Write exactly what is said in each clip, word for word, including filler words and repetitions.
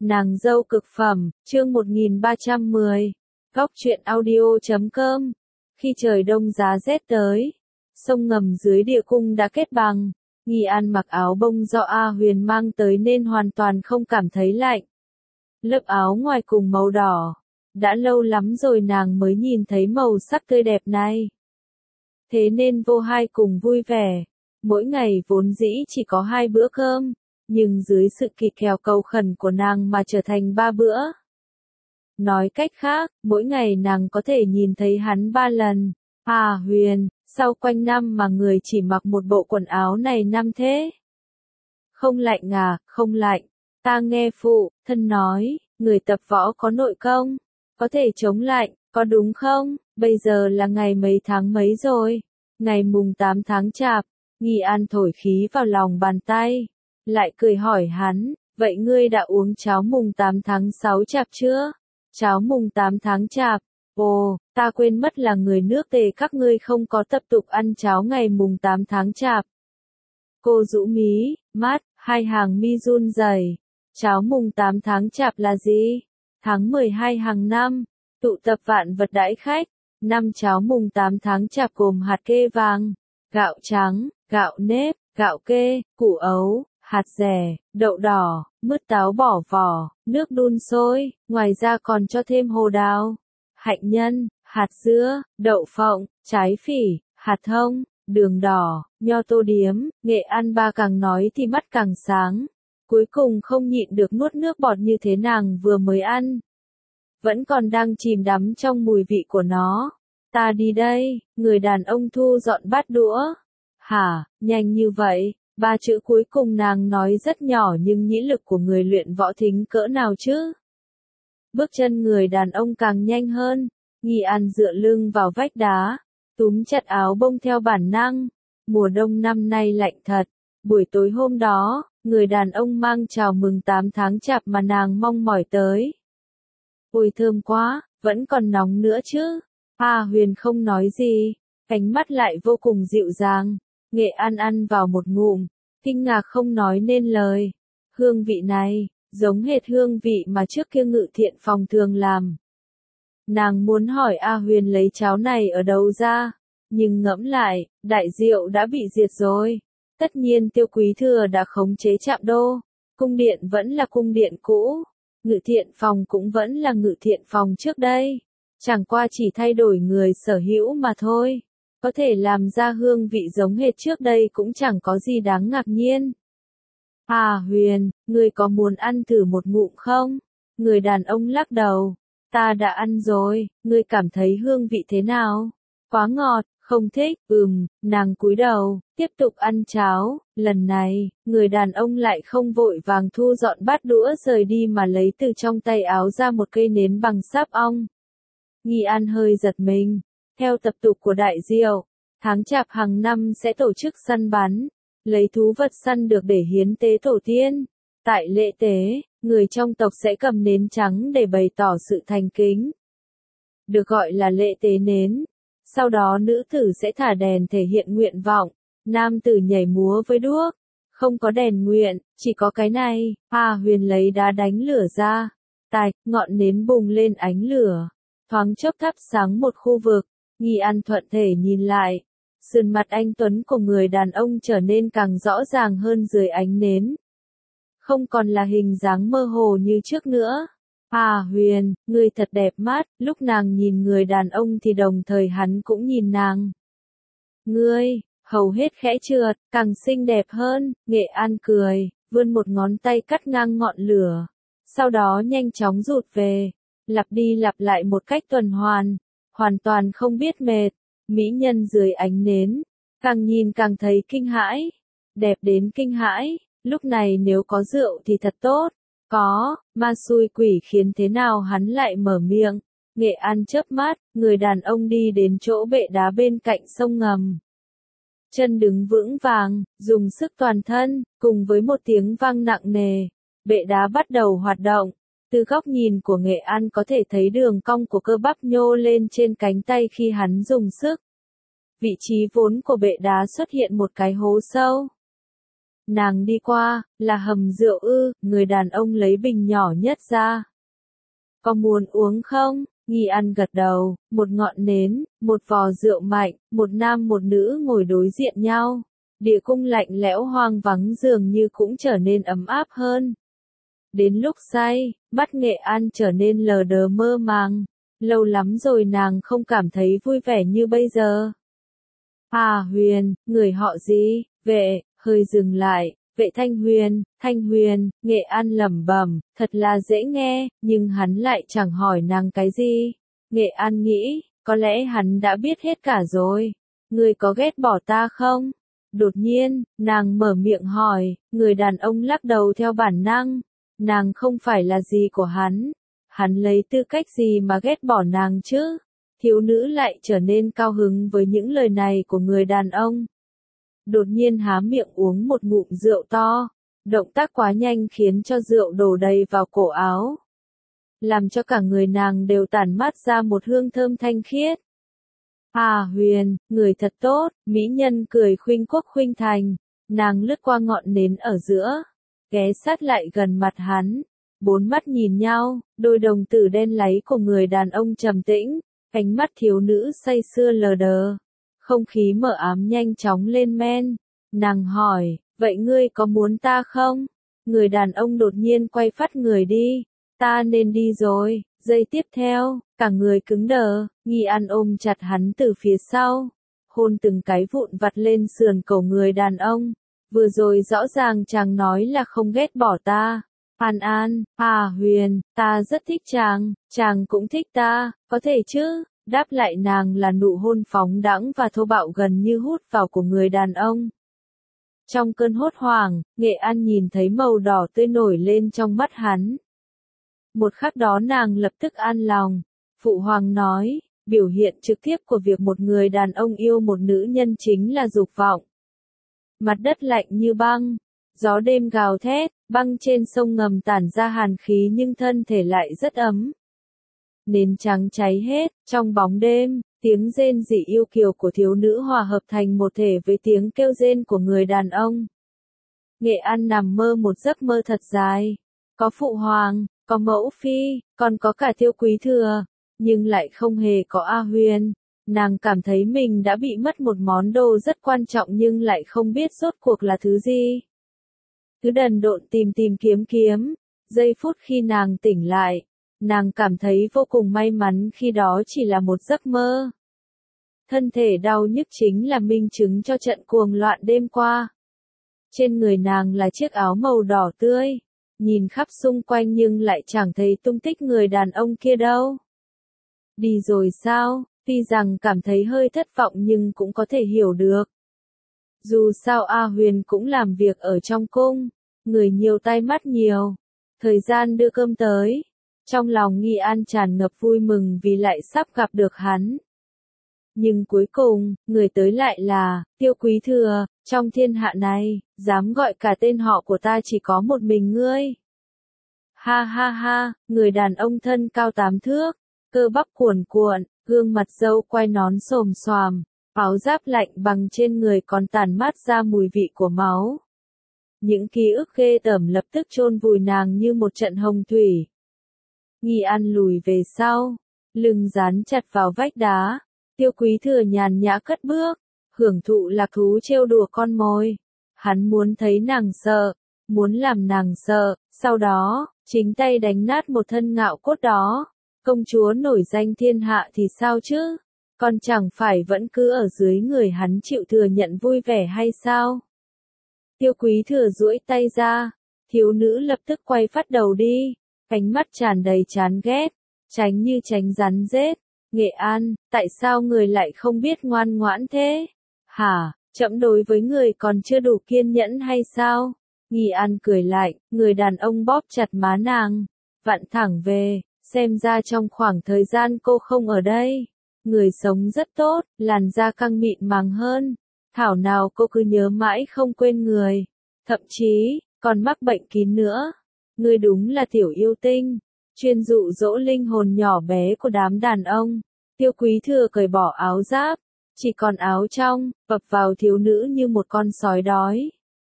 Nàng dâu cực phẩm, chương một nghìn ba trăm mười. Góc truyện audio chấm com. Khi trời đông giá rét tới, sông ngầm dưới địa cung đã kết bằng. Nghi An mặc áo bông do A Huyền mang tới nên hoàn toàn không cảm thấy lạnh. Lớp áo ngoài cùng màu đỏ. Đã lâu lắm rồi nàng mới nhìn thấy màu sắc tươi đẹp này. Thế nên vô hai cùng vui vẻ. Mỗi ngày vốn dĩ chỉ có hai bữa cơm, nhưng dưới sự kỳ kèo cầu khẩn của nàng mà trở thành ba bữa. Nói cách khác, mỗi ngày nàng có thể nhìn thấy hắn ba lần. À Huyền, sao quanh năm mà người chỉ mặc một bộ quần áo này năm thế? Không lạnh à, không lạnh. Ta nghe phụ thân nói, người tập võ có nội công, có thể chống lạnh, có đúng không? Bây giờ là ngày mấy tháng mấy rồi? Ngày mùng tám tháng Chạp. Nghi An thổi khí vào lòng bàn tay, lại cười hỏi hắn, vậy ngươi đã uống cháo mùng tám tháng sáu Chạp chưa? Cháo mùng tám tháng Chạp, ồ, ta quên mất là người nước Tề các ngươi không có tập tục ăn cháo ngày mùng tám tháng Chạp. Cô rũ mí, mắt, hai hàng mi run rẩy. Cháo mùng tám tháng Chạp là gì? Tháng mười hai hàng năm, tụ tập vạn vật đãi khách. Năm cháo mùng tám tháng Chạp gồm hạt kê vàng, gạo trắng, gạo nếp, gạo kê, củ ấu, hạt dẻ, đậu đỏ, mứt táo bỏ vỏ, nước đun sôi, ngoài ra còn cho thêm hồ đào, hạnh nhân, hạt dưa, đậu phộng, trái phỉ, hạt thông, đường đỏ, nho tô điếm. Nghệ An ba càng nói thì mắt càng sáng, cuối cùng không nhịn được nuốt nước bọt như thế nàng vừa mới ăn. Vẫn còn đang chìm đắm trong mùi vị của nó. Ta đi đây, người đàn ông thu dọn bát đũa. Hả, nhanh như vậy? Ba chữ cuối cùng nàng nói rất nhỏ nhưng nhĩ lực của người luyện võ thính cỡ nào chứ? Bước chân người đàn ông càng nhanh hơn. Nghi An dựa lưng vào vách đá, túm chặt áo bông theo bản năng. Mùa đông năm nay lạnh thật. Buổi tối hôm đó, người đàn ông mang chào mừng tám tháng Chạp mà nàng mong mỏi tới. Ôi thơm quá, vẫn còn nóng nữa chứ. A Huyền không nói gì, ánh mắt lại vô cùng dịu dàng. Nghệ An ăn vào một ngụm, kinh ngạc không nói nên lời. Hương vị này, giống hệt hương vị mà trước kia Ngự Thiện Phòng thường làm. Nàng muốn hỏi A Huyền lấy cháo này ở đâu ra, nhưng ngẫm lại, Đại Diệu đã bị diệt rồi. Tất nhiên Tiêu Quý Thừa đã khống chế Trạm Đô, cung điện vẫn là cung điện cũ, Ngự Thiện Phòng cũng vẫn là Ngự Thiện Phòng trước đây. Chẳng qua chỉ thay đổi người sở hữu mà thôi. Có thể làm ra hương vị giống hệt trước đây cũng chẳng có gì đáng ngạc nhiên. À Huyền, ngươi có muốn ăn thử một ngụm không? Người đàn ông lắc đầu. Ta đã ăn rồi, ngươi cảm thấy hương vị thế nào? Quá ngọt, không thích, ừm, nàng cúi đầu, tiếp tục ăn cháo. Lần này, người đàn ông lại không vội vàng thu dọn bát đũa rời đi mà lấy từ trong tay áo ra một cây nến bằng sáp ong. Nghi An hơi giật mình. Theo tập tục của Đại Diệu, tháng Chạp hàng năm sẽ tổ chức săn bắn, lấy thú vật săn được để hiến tế tổ tiên. Tại lễ tế, người trong tộc sẽ cầm nến trắng để bày tỏ sự thành kính, được gọi là lễ tế nến. Sau đó nữ tử sẽ thả đèn thể hiện nguyện vọng, nam tử nhảy múa với đuốc. Không có đèn nguyện, chỉ có cái này. A Huyền lấy đá đánh lửa ra, tạch, ngọn nến bùng lên ánh lửa, thoáng chốc thắp sáng một khu vực. Nghi An thuận thể nhìn lại, sườn mặt anh tuấn của người đàn ông trở nên càng rõ ràng hơn dưới ánh nến. Không còn là hình dáng mơ hồ như trước nữa. À Huyền, ngươi thật đẹp mắt. Lúc nàng nhìn người đàn ông thì đồng thời hắn cũng nhìn nàng. Ngươi, hầu hết khẽ trượt, càng xinh đẹp hơn. Nghệ An cười, vươn một ngón tay cắt ngang ngọn lửa, sau đó nhanh chóng rụt về, lặp đi lặp lại một cách tuần hoàn. Hoàn toàn không biết mệt. Mỹ nhân dưới ánh nến, càng nhìn càng thấy kinh hãi. Đẹp đến kinh hãi. Lúc này nếu có rượu thì thật tốt. Có, ma xui quỷ khiến thế nào hắn lại mở miệng. Nghệ An chớp mắt, người đàn ông đi đến chỗ bệ đá bên cạnh sông ngầm. Chân đứng vững vàng, dùng sức toàn thân, cùng với một tiếng vang nặng nề, bệ đá bắt đầu hoạt động. Từ góc nhìn của Nghệ An có thể thấy đường cong của cơ bắp nhô lên trên cánh tay khi hắn dùng sức. Vị trí vốn của bệ đá xuất hiện một cái hố sâu. Nàng đi qua, là hầm rượu ư, người đàn ông lấy bình nhỏ nhất ra. Có muốn uống không? Nghi An gật đầu, một ngọn nến, một vò rượu mạnh, một nam một nữ ngồi đối diện nhau. Địa cung lạnh lẽo hoang vắng dường như cũng trở nên ấm áp hơn. Đến lúc say, mắt Nghệ An trở nên lờ đờ mơ màng. Lâu lắm rồi nàng không cảm thấy vui vẻ như bây giờ. À Huyền, người họ gì? Vệ, hơi dừng lại. Vệ Thanh Huyền, Thanh Huyền, Nghệ An lẩm bẩm, thật là dễ nghe, nhưng hắn lại chẳng hỏi nàng cái gì. Nghệ An nghĩ, có lẽ hắn đã biết hết cả rồi. Người có ghét bỏ ta không? Đột nhiên, nàng mở miệng hỏi, người đàn ông lắc đầu theo bản năng. Nàng không phải là gì của hắn. Hắn lấy tư cách gì mà ghét bỏ nàng chứ? Thiếu nữ lại trở nên cao hứng với những lời này của người đàn ông. Đột nhiên há miệng uống một ngụm rượu to. Động tác quá nhanh khiến cho rượu đổ đầy vào cổ áo. Làm cho cả người nàng đều tản mát ra một hương thơm thanh khiết. À Huyền, người thật tốt, mỹ nhân cười khuynh quốc khuynh thành. Nàng lướt qua ngọn nến ở giữa, ghé sát lại gần mặt hắn. Bốn mắt nhìn nhau, đôi đồng tử đen láy của người đàn ông trầm tĩnh, ánh mắt thiếu nữ say sưa lờ đờ. Không khí mờ ám nhanh chóng lên men. Nàng hỏi, vậy ngươi có muốn ta không? Người đàn ông đột nhiên quay phát người đi. Ta nên đi rồi. Giây tiếp theo, cả người cứng đờ, Nghi An ôm chặt hắn từ phía sau. Hôn từng cái vụn vặt lên sườn cổ người đàn ông. Vừa rồi rõ ràng chàng nói là không ghét bỏ ta. An An, à Huyền, ta rất thích chàng, chàng cũng thích ta, có thể chứ? Đáp lại nàng là nụ hôn phóng đãng và thô bạo gần như hút vào của người đàn ông. Trong cơn hốt hoảng, Nghệ An nhìn thấy màu đỏ tươi nổi lên trong mắt hắn. Một khắc đó nàng lập tức an lòng. Phụ hoàng nói, biểu hiện trực tiếp của việc một người đàn ông yêu một nữ nhân chính là dục vọng. Mặt đất lạnh như băng, gió đêm gào thét, băng trên sông ngầm tản ra hàn khí nhưng thân thể lại rất ấm. Nến trắng cháy hết, trong bóng đêm, tiếng rên rỉ yêu kiều của thiếu nữ hòa hợp thành một thể với tiếng kêu rên của người đàn ông. Nghệ An nằm mơ một giấc mơ thật dài. Có phụ hoàng, có mẫu phi, còn có cả Tiêu Quý Thừa, nhưng lại không hề có A Huyền. Nàng cảm thấy mình đã bị mất một món đồ rất quan trọng nhưng lại không biết rốt cuộc là thứ gì. Cứ đần độn tìm tìm kiếm kiếm. Giây phút khi nàng tỉnh lại, nàng cảm thấy vô cùng may mắn khi đó chỉ là một giấc mơ. Thân thể đau nhức chính là minh chứng cho trận cuồng loạn đêm qua. Trên người nàng là chiếc áo màu đỏ tươi. Nhìn khắp xung quanh nhưng lại chẳng thấy tung tích người đàn ông kia đâu. Đi rồi sao? Tuy rằng cảm thấy hơi thất vọng nhưng cũng có thể hiểu được. Dù sao A Huyền cũng làm việc ở trong cung, người nhiều tay mắt nhiều. Thời gian đưa cơm tới, trong lòng Nghi An tràn ngập vui mừng vì lại sắp gặp được hắn. Nhưng cuối cùng, người tới lại là Tiêu Quý Thừa. Trong thiên hạ này, dám gọi cả tên họ của ta chỉ có một mình ngươi. Ha ha ha, người đàn ông thân cao tám thước, cơ bắp cuồn cuộn, gương mặt râu quai nón xồm xoàm, áo giáp lạnh bằng trên người còn tản mát ra mùi vị của máu. Những ký ức ghê tởm lập tức chôn vùi nàng như một trận hồng thủy. Nghi An lùi về sau, lưng dán chặt vào vách đá. Tiêu Quý Thừa nhàn nhã cất bước, hưởng thụ lạc thú trêu đùa con mồi. Hắn muốn thấy nàng sợ, muốn làm nàng sợ, sau đó, chính tay đánh nát một thân ngạo cốt đó. Công chúa nổi danh thiên hạ thì sao chứ? Còn chẳng phải vẫn cứ ở dưới người hắn chịu thừa nhận vui vẻ hay sao? Tiêu Quý Thừa duỗi tay ra, thiếu nữ lập tức quay phát đầu đi, ánh mắt tràn đầy chán ghét, tránh như tránh rắn rết. Nghệ An, tại sao người lại không biết ngoan ngoãn thế? Hả, trẫm đối với người còn chưa đủ kiên nhẫn hay sao? Nghi An cười lại, người đàn ông bóp chặt má nàng, vặn thẳng về, xem ra trong khoảng thời gian cô không ở đây, người sống rất tốt, làn da căng mịn màng hơn, thảo nào cô cứ nhớ mãi không quên người, thậm chí, còn mắc bệnh kín nữa. Ngươi đúng là tiểu yêu tinh, chuyên dụ dỗ linh hồn nhỏ bé của đám đàn ông. Tiêu Quý Thừa cởi bỏ áo giáp, chỉ còn áo trong, vập vào thiếu nữ như một con sói đói.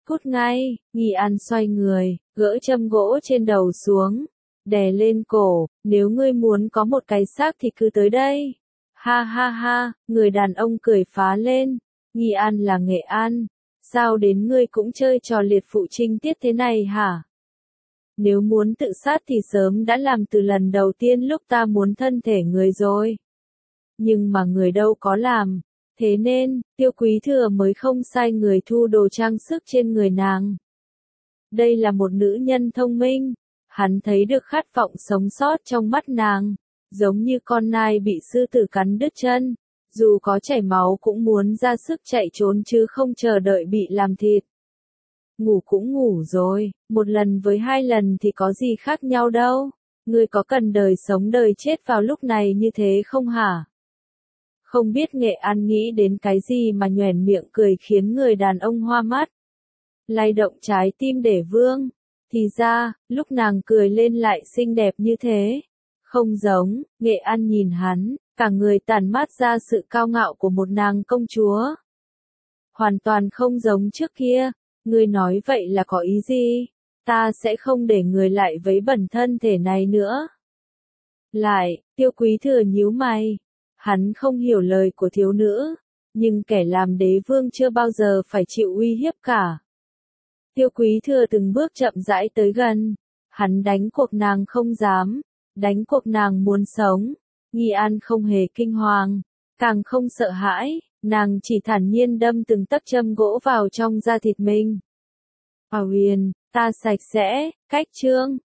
Cút ngay, Nghi An xoay người, gỡ châm gỗ trên đầu xuống, đè lên cổ, nếu ngươi muốn có một cái xác thì cứ tới đây. Ha ha ha, người đàn ông cười phá lên, Nghi An là Nghệ An, sao đến ngươi cũng chơi trò liệt phụ trinh tiết thế này hả? Nếu muốn tự sát thì sớm đã làm từ lần đầu tiên lúc ta muốn thân thể người rồi. Nhưng mà người đâu có làm, thế nên, Tiêu Quý Thừa mới không sai người thu đồ trang sức trên người nàng. Đây là một nữ nhân thông minh, hắn thấy được khát vọng sống sót trong mắt nàng, giống như con nai bị sư tử cắn đứt chân, dù có chảy máu cũng muốn ra sức chạy trốn chứ không chờ đợi bị làm thịt. Ngủ cũng ngủ rồi, một lần với hai lần thì có gì khác nhau đâu, ngươi có cần đời sống đời chết vào lúc này như thế không hả? Không biết Nghệ An nghĩ đến cái gì mà nhoẻn miệng cười khiến người đàn ông hoa mắt. Lay động trái tim để vương. Thì ra, lúc nàng cười lên lại xinh đẹp như thế. Không giống, Nghệ An nhìn hắn, cả người tản mát ra sự cao ngạo của một nàng công chúa. Hoàn toàn không giống trước kia. Ngươi nói vậy là có ý gì? Ta sẽ không để người lại vấy bẩn thân thể này nữa. Lại, Tiêu Quý Thừa nhíu mày. Hắn không hiểu lời của thiếu nữ, nhưng kẻ làm đế vương chưa bao giờ phải chịu uy hiếp cả. Tiêu Quý Thừa từng bước chậm rãi tới gần, hắn đánh cuộc nàng không dám, đánh cuộc nàng muốn sống. Nghi An không hề kinh hoàng, càng không sợ hãi, nàng chỉ thản nhiên đâm từng tấc châm gỗ vào trong da thịt mình. À huyền, ta sạch sẽ, cách chương.